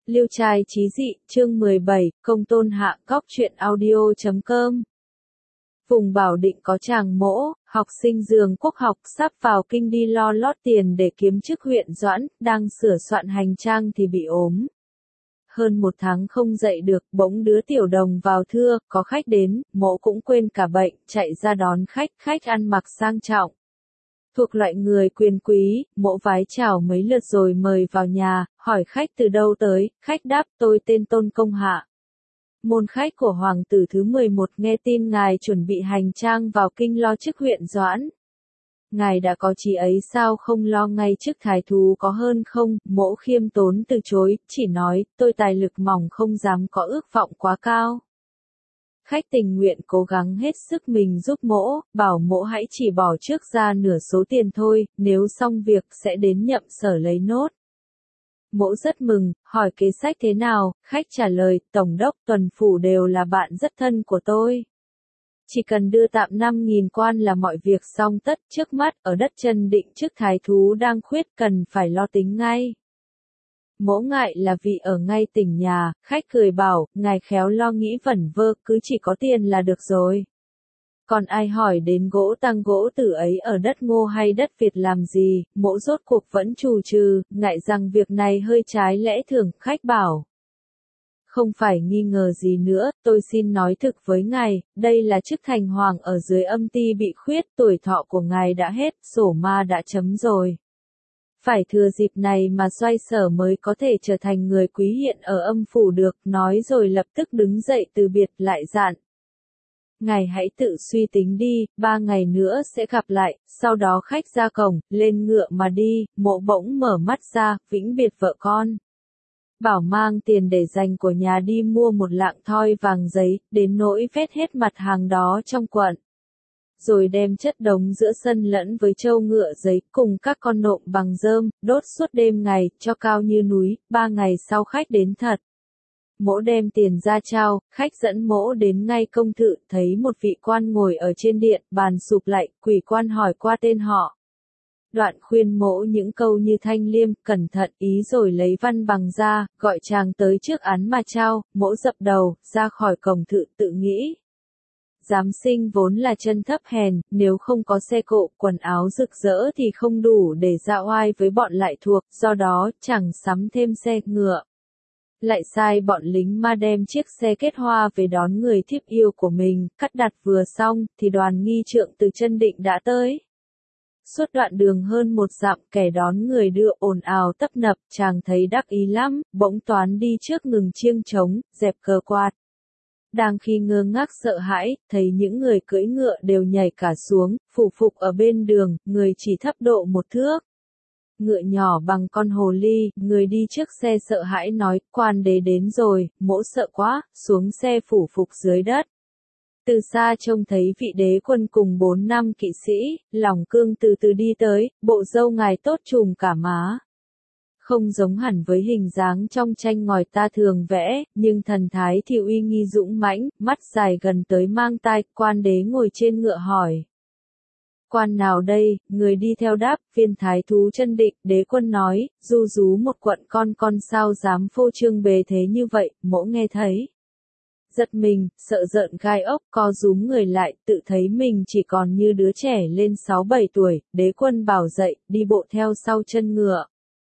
Liêu trai chí dị, chương 17, công tôn hạ, cóc truyện audio.com. Vùng Bảo Định có chàng mỗ, học sinh Giường Quốc học sắp vào kinh đi lo lót tiền để kiếm chức huyện Doãn, đang sửa soạn hành trang thì bị ốm. Hơn một tháng không dậy được, bỗng đứa tiểu đồng vào thưa, có khách đến, mỗ cũng quên cả bệnh, chạy ra đón khách, khách ăn mặc sang trọng. Thuộc loại người quyền quý, mỗ vái chào mấy lượt rồi mời vào nhà, hỏi khách từ đâu tới, khách đáp tôi tên Tôn Công Hạ. Môn khách của hoàng tử thứ 11 nghe tin ngài chuẩn bị hành trang vào kinh lo chức huyện Doãn. Ngài đã có chí ấy sao không lo ngay chức thái thú có hơn không, mỗ khiêm tốn từ chối, chỉ nói, tôi tài lực mỏng không dám có ước vọng quá cao. Khách tình nguyện cố gắng hết sức mình giúp mỗ, bảo mỗ hãy chỉ bỏ trước ra nửa số tiền thôi, nếu xong việc sẽ đến nhậm sở lấy nốt. Mỗ rất mừng, hỏi kế sách thế nào, khách trả lời, tổng đốc tuần phủ đều là bạn rất thân của tôi. Chỉ cần đưa tạm 5.000 quan là mọi việc xong tất, trước mắt ở đất Chân Định chức thái thú đang khuyết cần phải lo tính ngay. Mỗ ngại là vì ở ngay tỉnh nhà, khách cười bảo, ngài khéo lo nghĩ vẩn vơ, cứ chỉ có tiền là được rồi. Còn ai hỏi đến gỗ tăng gỗ tử ấy ở đất Ngô hay đất Việt làm gì, mỗ rốt cuộc vẫn trù trừ, ngại rằng việc này hơi trái lẽ thường, khách bảo. Không phải nghi ngờ gì nữa, tôi xin nói thực với ngài, đây là chức thành hoàng ở dưới âm ty bị khuyết, tuổi thọ của ngài đã hết, sổ ma đã chấm rồi. Phải thừa dịp này mà xoay sở mới có thể trở thành người quý hiện ở âm phủ được, nói rồi lập tức đứng dậy từ biệt lại dặn. Ngài hãy tự suy tính đi, 3 ngày nữa sẽ gặp lại, sau đó khách ra cổng, lên ngựa mà đi, mộ bỗng mở mắt ra, vĩnh biệt vợ con. Bảo mang tiền để dành của nhà đi mua một lạng thoi vàng giấy, đến nỗi vét hết mặt hàng đó trong quận. Rồi đem chất đống giữa sân lẫn với trâu ngựa giấy cùng các con nộm bằng rơm, đốt suốt đêm ngày, cho cao như núi, 3 ngày sau khách đến thật. Mỗ đem tiền ra trao, khách dẫn mỗ đến ngay công thự, thấy một vị quan ngồi ở trên điện, bàn sụp lại, quỷ quan hỏi qua tên họ. Đoạn khuyên mỗ những câu như thanh liêm, cẩn thận ý rồi lấy văn bằng ra, gọi chàng tới trước án mà trao, mỗ dập đầu, ra khỏi cổng thự tự nghĩ. Giám sinh vốn là chân thấp hèn, nếu không có xe cộ, quần áo rực rỡ thì không đủ để dạ oai với bọn lại thuộc, do đó chẳng sắm thêm xe ngựa. Lại sai bọn lính ma đem chiếc xe kết hoa về đón người thiếp yêu của mình, cắt đặt vừa xong, thì đoàn nghi trượng từ Chân Định đã tới. Suốt đoạn đường hơn 1 dặm, kẻ đón người đưa ồn ào tấp nập, chàng thấy đắc ý lắm, bỗng toán đi trước ngừng chiêng trống, dẹp cờ quạt. Đang khi ngơ ngác sợ hãi, thấy những người cưỡi ngựa đều nhảy cả xuống, phủ phục ở bên đường, người chỉ thấp độ 1 thước. Ngựa nhỏ bằng con hồ ly, người đi trước xe sợ hãi nói, quan đế đến rồi, mỗ sợ quá, xuống xe phủ phục dưới đất. Từ xa trông thấy vị đế quân cùng 4-5 kỵ sĩ, lòng cương từ từ đi tới, bộ râu ngài tốt trùm cả má. Không giống hẳn với hình dáng trong tranh ngòi ta thường vẽ, nhưng thần thái thì uy nghi dũng mãnh, mắt dài gần tới mang tai, quan đế ngồi trên ngựa hỏi. Quan nào đây, người đi theo đáp, viên thái thú Chân Định, đế quân nói, du rú một quận con sao dám phô trương bề thế như vậy, mỗ nghe thấy. Giật mình, sợ rợn gai ốc, co rúm người lại, tự thấy mình chỉ còn như đứa trẻ lên 6-7 tuổi, đế quân bảo dậy, đi bộ theo sau chân ngựa.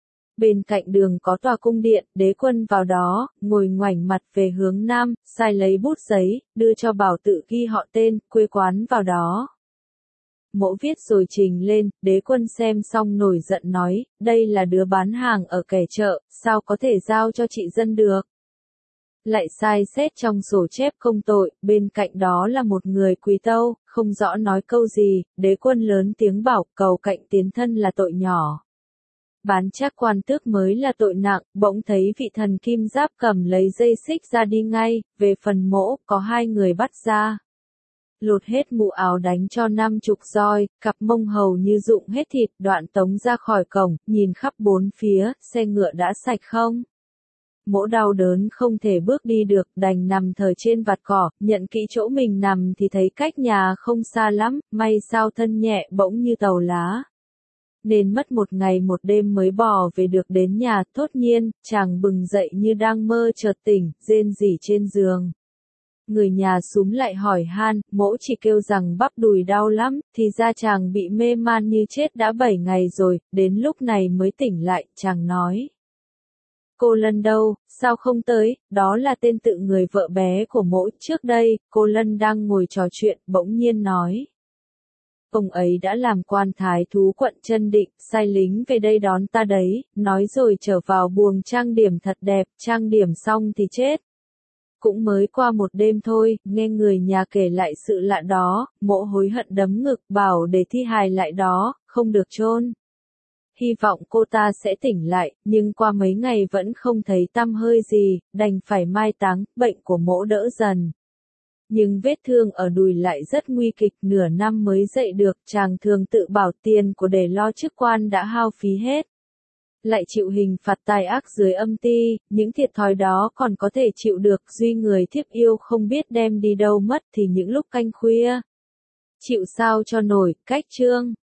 Bên cạnh đường có tòa cung điện, đế quân vào đó, ngồi ngoảnh mặt về hướng nam, sai lấy bút giấy, đưa cho bảo tự ghi họ tên, quê quán vào đó. Mỗ viết rồi trình lên, đế quân xem xong nổi giận nói, đây là đứa bán hàng ở kẻ chợ, sao có thể giao cho trị dân được. Lại sai xét trong sổ chép công tội, bên cạnh đó là một người quý tâu, không rõ nói câu gì, đế quân lớn tiếng bảo, cầu cạnh tiến thân là tội nhỏ. Bán trác quan tước mới là tội nặng, bỗng thấy vị thần kim giáp cầm lấy dây xích ra đi ngay, về phần mỗ, có 2 người bắt ra. Lột hết mũ áo đánh cho 50 roi, cặp mông hầu như rụng hết thịt, đoạn tống ra khỏi cổng, nhìn khắp 4 phía, xe ngựa đã sạch không? Mỗ đau đớn không thể bước đi được, đành nằm thờ trên vạt cỏ, nhận kỹ chỗ mình nằm thì thấy cách nhà không xa lắm, may sao thân nhẹ bỗng như tàu lá. nên mất một ngày một đêm mới bò về được đến nhà. Thốt nhiên, chàng bừng dậy như đang mơ chợt tỉnh, rên rỉ trên giường. Người nhà xúm lại hỏi han, mỗ chỉ kêu rằng bắp đùi đau lắm, thì ra chàng bị mê man như chết đã 7 ngày rồi, đến lúc này mới tỉnh lại, chàng nói. Cô Lân đâu, sao không tới, đó là tên tự người vợ bé của mỗ. Trước đây, cô Lân đang ngồi trò chuyện, bỗng nhiên nói. Ông ấy đã làm quan thái thú quận Chân Định, sai lính về đây đón ta đấy, nói rồi trở vào buồng trang điểm thật đẹp, trang điểm xong thì chết. Cũng mới qua một đêm thôi, nghe người nhà kể lại sự lạ đó, mỗ hối hận đấm ngực, bảo để thi hài lại đó, không được chôn. Hy vọng cô ta sẽ tỉnh lại, nhưng qua mấy ngày vẫn không thấy tăm hơi gì, đành phải mai táng. Bệnh của mỗ đỡ dần. Nhưng vết thương ở đùi lại rất nguy kịch, nửa năm mới dậy được. Chàng thường tự bảo tiền của để lo chức quan đã hao phí hết. Lại chịu hình phạt tai ác dưới âm ti, những thiệt thòi đó còn có thể chịu được. Duy người thiếp yêu không biết đem đi đâu mất thì những lúc canh khuya. Chịu sao cho nổi. Cách chương